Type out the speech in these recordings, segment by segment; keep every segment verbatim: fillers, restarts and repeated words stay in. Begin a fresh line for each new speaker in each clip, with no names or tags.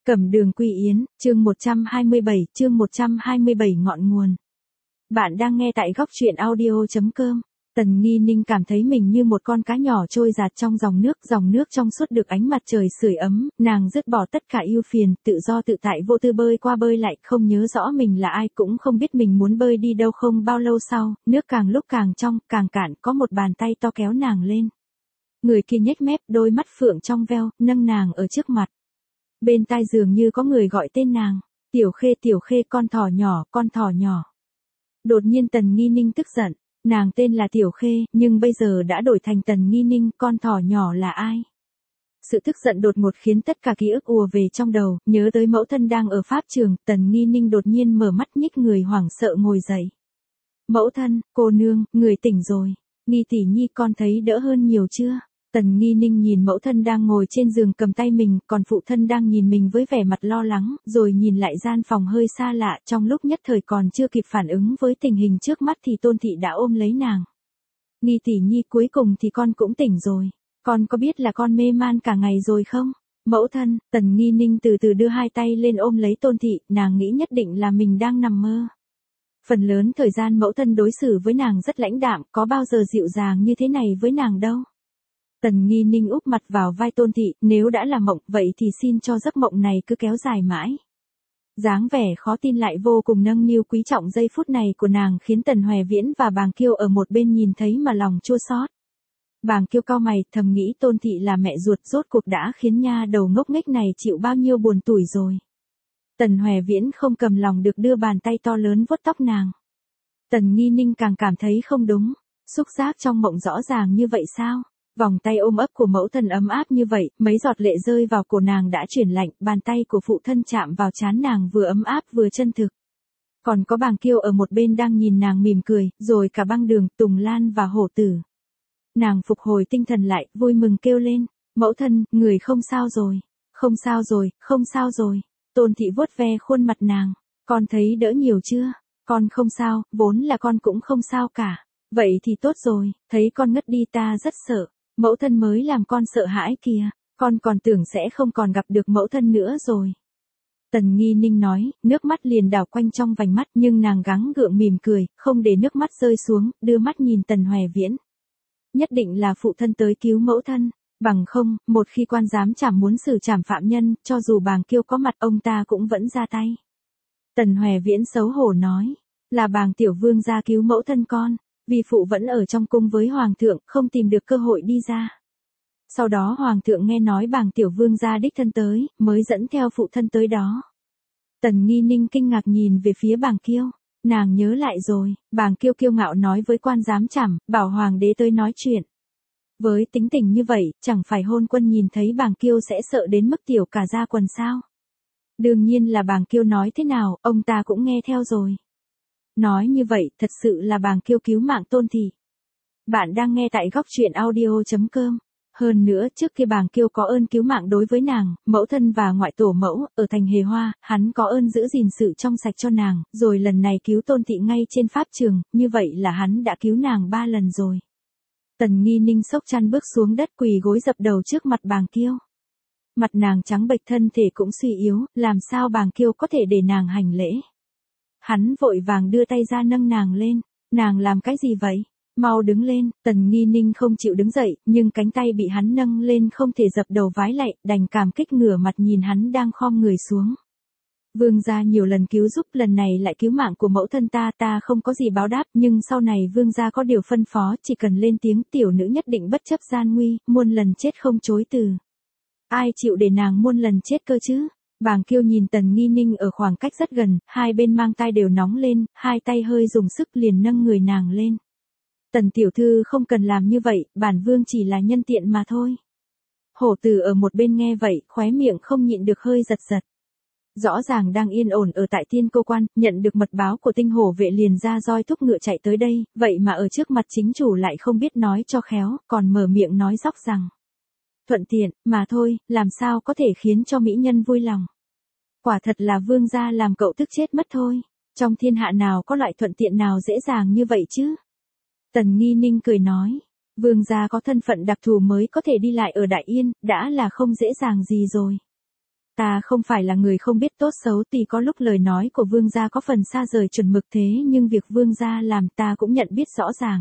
Cẩm Đường Quy Yến, chương một trăm hai mươi bảy, chương một trăm hai mươi bảy ngọn nguồn. Bạn đang nghe tại góc truyện audio.com. Tần Nghi Ninh cảm thấy mình như một con cá nhỏ trôi dạt trong dòng nước, dòng nước trong suốt được ánh mặt trời sưởi ấm, nàng dứt bỏ tất cả ưu phiền, tự do tự tại vô tư bơi qua bơi lại, không nhớ rõ mình là ai, cũng không biết mình muốn bơi đi đâu. Không bao lâu sau, nước càng lúc càng trong, càng cạn, có một bàn tay to kéo nàng lên. Người kia nhếch mép, đôi mắt phượng trong veo, nâng nàng ở trước mặt. Bên tai dường như có người gọi tên nàng, Tiểu Khê, Tiểu Khê, con thỏ nhỏ, con thỏ nhỏ. Đột nhiên Tần Nghi Ninh tức giận, nàng tên là Tiểu Khê, nhưng bây giờ đã đổi thành Tần Nghi Ninh, con thỏ nhỏ là ai? Sự tức giận đột ngột khiến tất cả ký ức ùa về trong đầu, nhớ tới mẫu thân đang ở pháp trường, Tần Nghi Ninh đột nhiên mở mắt nhích người hoảng sợ ngồi dậy. Mẫu thân, cô nương, người tỉnh rồi, Nghi tỷ nhi con thấy đỡ hơn nhiều chưa? Tần Nghi Ninh nhìn mẫu thân đang ngồi trên giường cầm tay mình, còn phụ thân đang nhìn mình với vẻ mặt lo lắng, rồi nhìn lại gian phòng hơi xa lạ, trong lúc nhất thời còn chưa kịp phản ứng với tình hình trước mắt thì Tôn Thị đã ôm lấy nàng. Nghi tỷ nhi, cuối cùng thì con cũng tỉnh rồi, con có biết là con mê man cả ngày rồi không? Mẫu thân, Tần Nghi Ninh từ từ đưa hai tay lên ôm lấy Tôn Thị, nàng nghĩ nhất định là mình đang nằm mơ. Phần lớn thời gian mẫu thân đối xử với nàng rất lãnh đạm, có bao giờ dịu dàng như thế này với nàng đâu. Tần Nghi Ninh úp mặt vào vai Tôn Thị, nếu đã là mộng, vậy thì xin cho giấc mộng này cứ kéo dài mãi. Dáng vẻ khó tin lại vô cùng nâng niu quý trọng giây phút này của nàng khiến Tần Hoè Viễn và Bàng Kiêu ở một bên nhìn thấy mà lòng chua xót. Bàng Kiêu cau mày, thầm nghĩ Tôn Thị là mẹ ruột, rốt cuộc đã khiến nha đầu ngốc nghếch này chịu bao nhiêu buồn tủi rồi. Tần Hoè Viễn không cầm lòng được đưa bàn tay to lớn vuốt tóc nàng. Tần Nghi Ninh càng cảm thấy không đúng, xúc giác trong mộng rõ ràng như vậy sao? Vòng tay ôm ấp của mẫu thân ấm áp như vậy, mấy giọt lệ rơi vào cổ nàng đã chuyển lạnh, bàn tay của phụ thân chạm vào trán nàng vừa ấm áp vừa chân thực. Còn có Bàng Kiêu ở một bên đang nhìn nàng mỉm cười, rồi cả Băng Đường, Tùng Lan và Hổ Tử. Nàng phục hồi tinh thần lại, vui mừng kêu lên, mẫu thân, người không sao rồi, không sao rồi, không sao rồi. Tôn Thị vuốt ve khuôn mặt nàng, con thấy đỡ nhiều chưa? Con không sao, vốn là con cũng không sao cả. Vậy thì tốt rồi, thấy con ngất đi ta rất sợ. Mẫu thân mới làm con sợ hãi kìa, con còn tưởng sẽ không còn gặp được mẫu thân nữa rồi. Tần Nghi Ninh nói, nước mắt liền đảo quanh trong vành mắt, nhưng nàng gắng gượng mỉm cười, không để nước mắt rơi xuống, đưa mắt nhìn Tần Hoè Viễn. Nhất định là phụ thân tới cứu mẫu thân, bằng không, một khi quan giám trảm muốn xử trảm phạm nhân, cho dù Bàng Kiêu có mặt ông ta cũng vẫn ra tay. Tần Hoè Viễn xấu hổ nói, là Bàng tiểu vương ra cứu mẫu thân con. Vì phụ vẫn ở trong cung với hoàng thượng, không tìm được cơ hội đi ra. Sau đó hoàng thượng nghe nói Bàng tiểu vương gia đích thân tới, mới dẫn theo phụ thân tới đó. Tần Nghi Ninh kinh ngạc nhìn về phía Bàng Kiêu, nàng nhớ lại rồi, Bàng Kiêu kiêu ngạo nói với quan giám trảm, bảo hoàng đế tới nói chuyện. Với tính tình như vậy, chẳng phải hôn quân nhìn thấy Bàng Kiêu sẽ sợ đến mức tiểu cả da quần sao? Đương nhiên là Bàng Kiêu nói thế nào, ông ta cũng nghe theo rồi. Nói như vậy, thật sự là Bàng Kiêu cứu mạng Tôn Thị. Bạn đang nghe tại góc truyện audio.com. Hơn nữa, trước kia Bàng Kiêu có ơn cứu mạng đối với nàng, mẫu thân và ngoại tổ mẫu, ở thành Hề Hoa, hắn có ơn giữ gìn sự trong sạch cho nàng, rồi lần này cứu Tôn Thị ngay trên pháp trường, như vậy là hắn đã cứu nàng ba lần rồi. Tần Nghi Ninh sốc chăn bước xuống đất quỳ gối dập đầu trước mặt Bàng Kiêu. Mặt nàng trắng bệch, thân thể cũng suy yếu, làm sao Bàng Kiêu có thể để nàng hành lễ. Hắn vội vàng đưa tay ra nâng nàng lên, nàng làm cái gì vậy? Mau đứng lên. Tần Nghi Ninh không chịu đứng dậy, nhưng cánh tay bị hắn nâng lên không thể dập đầu vái lạy, đành cảm kích ngửa mặt nhìn hắn đang khom người xuống. Vương gia nhiều lần cứu giúp, lần này lại cứu mạng của mẫu thân ta, ta không có gì báo đáp, nhưng sau này vương gia có điều phân phó, chỉ cần lên tiếng tiểu nữ nhất định bất chấp gian nguy, muôn lần chết không chối từ. Ai chịu để nàng muôn lần chết cơ chứ? Bàng Kiêu nhìn Tần Nghi Ninh ở khoảng cách rất gần, hai bên mang tai đều nóng lên, hai tay hơi dùng sức liền nâng người nàng lên. Tần tiểu thư không cần làm như vậy, bản vương chỉ là nhân tiện mà thôi. Hổ Tử ở một bên nghe vậy, khóe miệng không nhịn được hơi giật giật. Rõ ràng đang yên ổn ở tại Tiên Cô Quan, nhận được mật báo của Tinh Hổ vệ liền ra roi thúc ngựa chạy tới đây, vậy mà ở trước mặt chính chủ lại không biết nói cho khéo, còn mở miệng nói dóc rằng thuận tiện, mà thôi, làm sao có thể khiến cho mỹ nhân vui lòng. Quả thật là vương gia làm cậu tức chết mất thôi. Trong thiên hạ nào có loại thuận tiện nào dễ dàng như vậy chứ? Tần Nghi Ninh cười nói, vương gia có thân phận đặc thù mới có thể đi lại ở Đại Yên, đã là không dễ dàng gì rồi. Ta không phải là người không biết tốt xấu, tuy có lúc lời nói của vương gia có phần xa rời chuẩn mực, thế nhưng việc vương gia làm ta cũng nhận biết rõ ràng.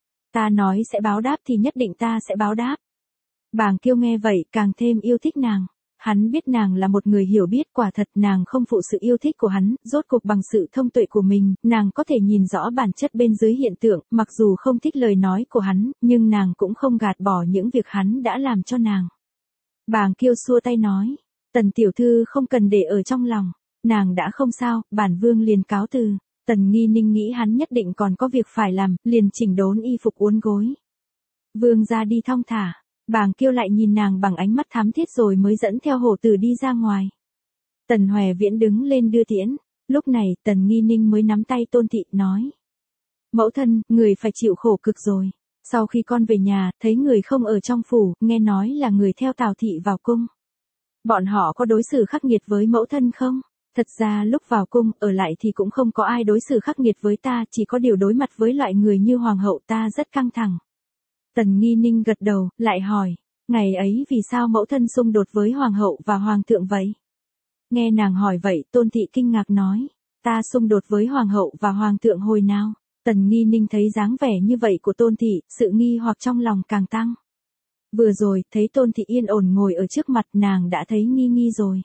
Ta nói sẽ báo đáp thì nhất định ta sẽ báo đáp. Bàng Kiêu nghe vậy càng thêm yêu thích nàng. Hắn biết nàng là một người hiểu biết, quả thật nàng không phụ sự yêu thích của hắn, rốt cuộc bằng sự thông tuệ của mình, nàng có thể nhìn rõ bản chất bên dưới hiện tượng, mặc dù không thích lời nói của hắn, nhưng nàng cũng không gạt bỏ những việc hắn đã làm cho nàng. Bàng Kiêu xua tay nói, Tần tiểu thư không cần để ở trong lòng, nàng đã không sao, bản vương liền cáo từ. Tần Nghi Ninh nghĩ hắn nhất định còn có việc phải làm, liền chỉnh đốn y phục uốn gối. Vương ra đi thong thả. Bàng Kiêu lại nhìn nàng bằng ánh mắt thám thiết rồi mới dẫn theo hổ tử đi ra ngoài. Tần Hoè Viễn đứng lên đưa tiễn. Lúc này Tần Nghi Ninh mới nắm tay Tôn Thị nói. Mẫu thân, người phải chịu khổ cực rồi. Sau khi con về nhà, thấy người không ở trong phủ, nghe nói là người theo Tào Thị vào cung. Bọn họ có đối xử khắc nghiệt với mẫu thân không? Thật ra lúc vào cung, ở lại thì cũng không có ai đối xử khắc nghiệt với ta, chỉ có điều đối mặt với loại người như hoàng hậu ta rất căng thẳng. Tần Nghi Ninh gật đầu, lại hỏi, ngày ấy vì sao mẫu thân xung đột với hoàng hậu và hoàng thượng vậy? Nghe nàng hỏi vậy, Tôn Thị kinh ngạc nói, ta xung đột với hoàng hậu và hoàng thượng hồi nào? Tần Nghi Ninh thấy dáng vẻ như vậy của Tôn Thị, sự nghi hoặc trong lòng càng tăng. Vừa rồi, thấy Tôn Thị yên ổn ngồi ở trước mặt, nàng đã thấy nghi nghi rồi.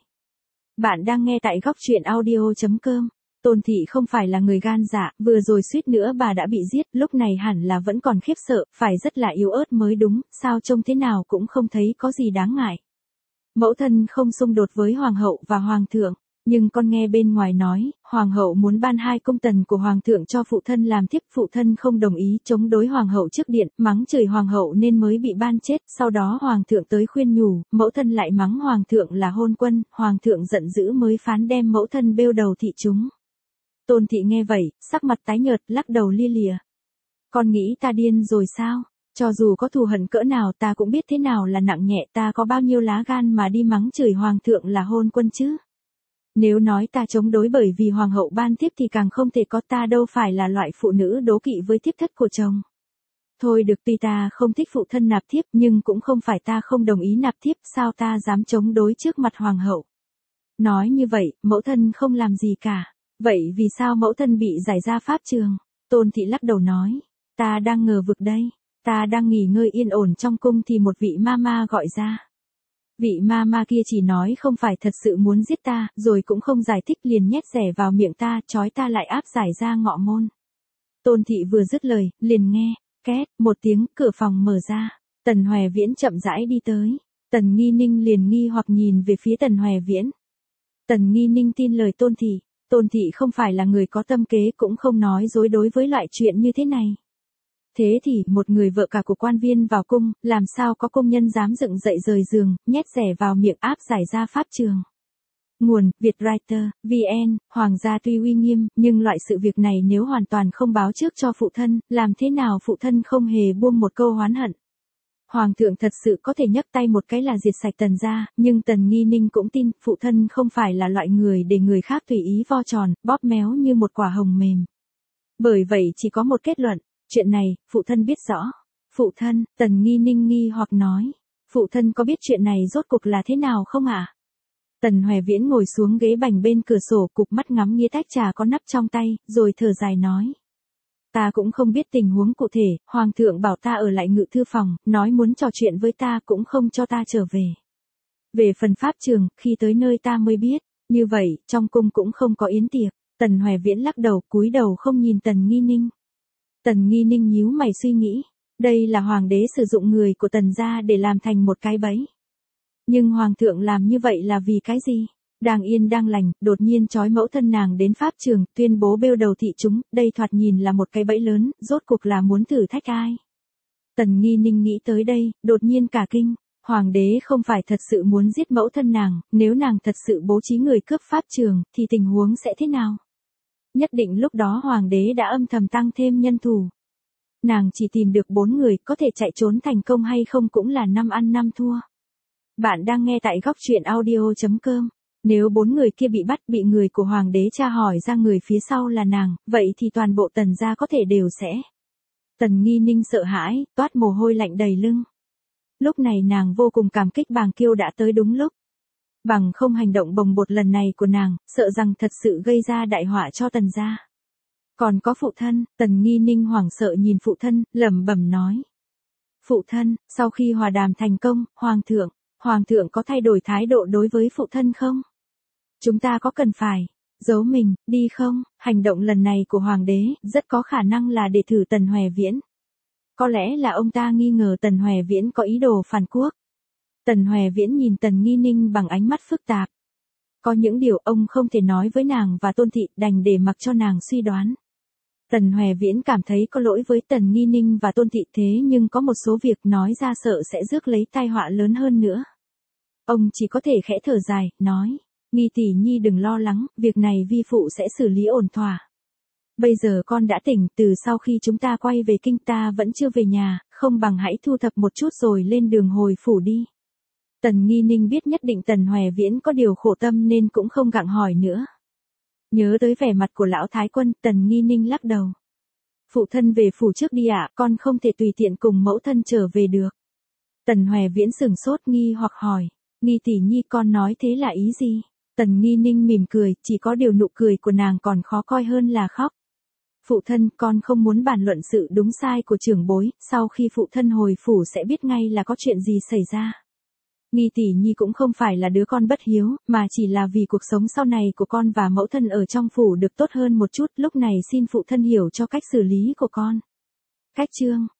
Bạn đang nghe tại góc truyện audio chấm com. Tôn Thị không phải là người gan dạ, vừa rồi suýt nữa bà đã bị giết, lúc này hẳn là vẫn còn khiếp sợ, phải rất là yếu ớt mới đúng, sao trông thế nào cũng không thấy có gì đáng ngại. Mẫu thân không xung đột với hoàng hậu và hoàng thượng, nhưng con nghe bên ngoài nói, hoàng hậu muốn ban hai cung tần của hoàng thượng cho phụ thân làm thiếp, phụ thân không đồng ý, chống đối hoàng hậu trước điện, mắng chửi hoàng hậu nên mới bị ban chết, sau đó hoàng thượng tới khuyên nhủ, mẫu thân lại mắng hoàng thượng là hôn quân, hoàng thượng giận dữ mới phán đem mẫu thân bêu đầu thị chúng. Tôn Thị nghe vậy, sắc mặt tái nhợt, lắc đầu lia lịa. Con nghĩ ta điên rồi sao? Cho dù có thù hận cỡ nào ta cũng biết thế nào là nặng nhẹ, ta có bao nhiêu lá gan mà đi mắng chửi hoàng thượng là hôn quân chứ? Nếu nói ta chống đối bởi vì hoàng hậu ban thiếp thì càng không thể có, ta đâu phải là loại phụ nữ đố kỵ với thiếp thất của chồng. Thôi được, tuy ta không thích phụ thân nạp thiếp nhưng cũng không phải ta không đồng ý nạp thiếp, sao ta dám chống đối trước mặt hoàng hậu? Nói như vậy, mẫu thân không làm gì cả. Vậy vì sao mẫu thân bị giải ra pháp trường? Tôn Thị lắc đầu nói, ta đang ngờ vực đây, ta đang nghỉ ngơi yên ổn trong cung thì một vị ma ma gọi ra. Vị ma ma kia chỉ nói không phải thật sự muốn giết ta, rồi cũng không giải thích, liền nhét rẻ vào miệng ta, trói ta lại áp giải ra ngọ môn. Tôn Thị vừa dứt lời, liền nghe, két, một tiếng, cửa phòng mở ra. Tần Hoè Viễn chậm rãi đi tới. Tần Nghi Ninh liền nghi hoặc nhìn về phía Tần Hoè Viễn. Tần Nghi Ninh tin lời Tôn Thị. Tôn Thị không phải là người có tâm kế, cũng không nói dối đối với loại chuyện như thế này. Thế thì, một người vợ cả của quan viên vào cung, làm sao có công nhân dám dựng dậy rời giường, nhét rẻ vào miệng áp giải ra pháp trường. Nguồn, Vietwriter, vê en, Hoàng gia tuy uy nghiêm, nhưng loại sự việc này nếu hoàn toàn không báo trước cho phụ thân, làm thế nào phụ thân không hề buông một câu oán hận. Hoàng thượng thật sự có thể nhấc tay một cái là diệt sạch Tần gia, nhưng Tần Nghi Ninh cũng tin, phụ thân không phải là loại người để người khác tùy ý vo tròn, bóp méo như một quả hồng mềm. Bởi vậy chỉ có một kết luận, chuyện này, phụ thân biết rõ. Phụ thân, Tần Nghi Ninh nghi hoặc nói, phụ thân có biết chuyện này rốt cuộc là thế nào không ạ? À? Tần Hoè Viễn ngồi xuống ghế bành bên cửa sổ, cụp mắt ngắm nghía tách trà có nắp trong tay, rồi thở dài nói. Ta cũng không biết tình huống cụ thể, hoàng thượng bảo ta ở lại ngự thư phòng, nói muốn trò chuyện với ta cũng không cho ta trở về. Về phần pháp trường, khi tới nơi ta mới biết, như vậy, trong cung cũng không có yến tiệc. Tần Hoè Viễn lắc đầu, cúi đầu không nhìn Tần Nghi Ninh. Tần Nghi Ninh nhíu mày suy nghĩ, đây là hoàng đế sử dụng người của Tần gia để làm thành một cái bẫy. Nhưng hoàng thượng làm như vậy là vì cái gì? Đang yên đang lành, đột nhiên trói mẫu thân nàng đến pháp trường, tuyên bố bêu đầu thị chúng, đây thoạt nhìn là một cái bẫy lớn, rốt cuộc là muốn thử thách ai? Tần Nghi Ninh nghĩ tới đây, đột nhiên cả kinh, hoàng đế không phải thật sự muốn giết mẫu thân nàng, nếu nàng thật sự bố trí người cướp pháp trường, thì tình huống sẽ thế nào? Nhất định lúc đó hoàng đế đã âm thầm tăng thêm nhân thủ. Nàng chỉ tìm được bốn người, có thể chạy trốn thành công hay không cũng là năm ăn năm thua. Bạn đang nghe tại góc truyện audio chấm com. Nếu bốn người kia bị bắt, bị người của hoàng đế tra hỏi ra người phía sau là nàng, vậy thì toàn bộ Tần gia có thể đều sẽ. Tần Nghi Ninh sợ hãi, toát mồ hôi lạnh đầy lưng. Lúc này nàng vô cùng cảm kích Bàng Kiêu đã tới đúng lúc. Bằng không hành động bồng bột lần này của nàng, sợ rằng thật sự gây ra đại họa cho Tần gia. Còn có phụ thân, Tần Nghi Ninh hoảng sợ nhìn phụ thân, lẩm bẩm nói. Phụ thân, sau khi hòa đàm thành công, Hoàng thượng, Hoàng thượng có thay đổi thái độ đối với phụ thân không? Chúng ta có cần phải giấu mình, đi không? Hành động lần này của Hoàng đế, rất có khả năng là để thử Tần Hoè Viễn. Có lẽ là ông ta nghi ngờ Tần Hoè Viễn có ý đồ phản quốc. Tần Hoè Viễn nhìn Tần Nghi Ninh bằng ánh mắt phức tạp. Có những điều ông không thể nói với nàng và Tôn Thị, đành để mặc cho nàng suy đoán. Tần Hoè Viễn cảm thấy có lỗi với Tần Nghi Ninh và Tôn Thị, thế nhưng có một số việc nói ra sợ sẽ rước lấy tai họa lớn hơn nữa. Ông chỉ có thể khẽ thở dài, nói, Nghi tỷ nhi đừng lo lắng, việc này vi phụ sẽ xử lý ổn thỏa. Bây giờ con đã tỉnh, từ sau khi chúng ta quay về kinh ta vẫn chưa về nhà, không bằng hãy thu thập một chút rồi lên đường hồi phủ đi. Tần Nghi Ninh biết nhất định Tần Hoè Viễn có điều khổ tâm nên cũng không gặng hỏi nữa. Nhớ tới vẻ mặt của lão thái quân, Tần Nghi Ninh lắc đầu. Phụ thân về phủ trước đi ạ, con không thể tùy tiện cùng mẫu thân trở về được. Tần Hoè Viễn sửng sốt nghi hoặc hỏi, Nghi tỷ nhi con nói thế là ý gì? Tần Nghi Ninh mỉm cười, chỉ có điều nụ cười của nàng còn khó coi hơn là khóc. Phụ thân, con không muốn bàn luận sự đúng sai của trưởng bối, sau khi phụ thân hồi phủ sẽ biết ngay là có chuyện gì xảy ra. Nghi tỷ nhi cũng không phải là đứa con bất hiếu, mà chỉ là vì cuộc sống sau này của con và mẫu thân ở trong phủ được tốt hơn một chút, lúc này xin phụ thân hiểu cho cách xử lý của con. Cách chương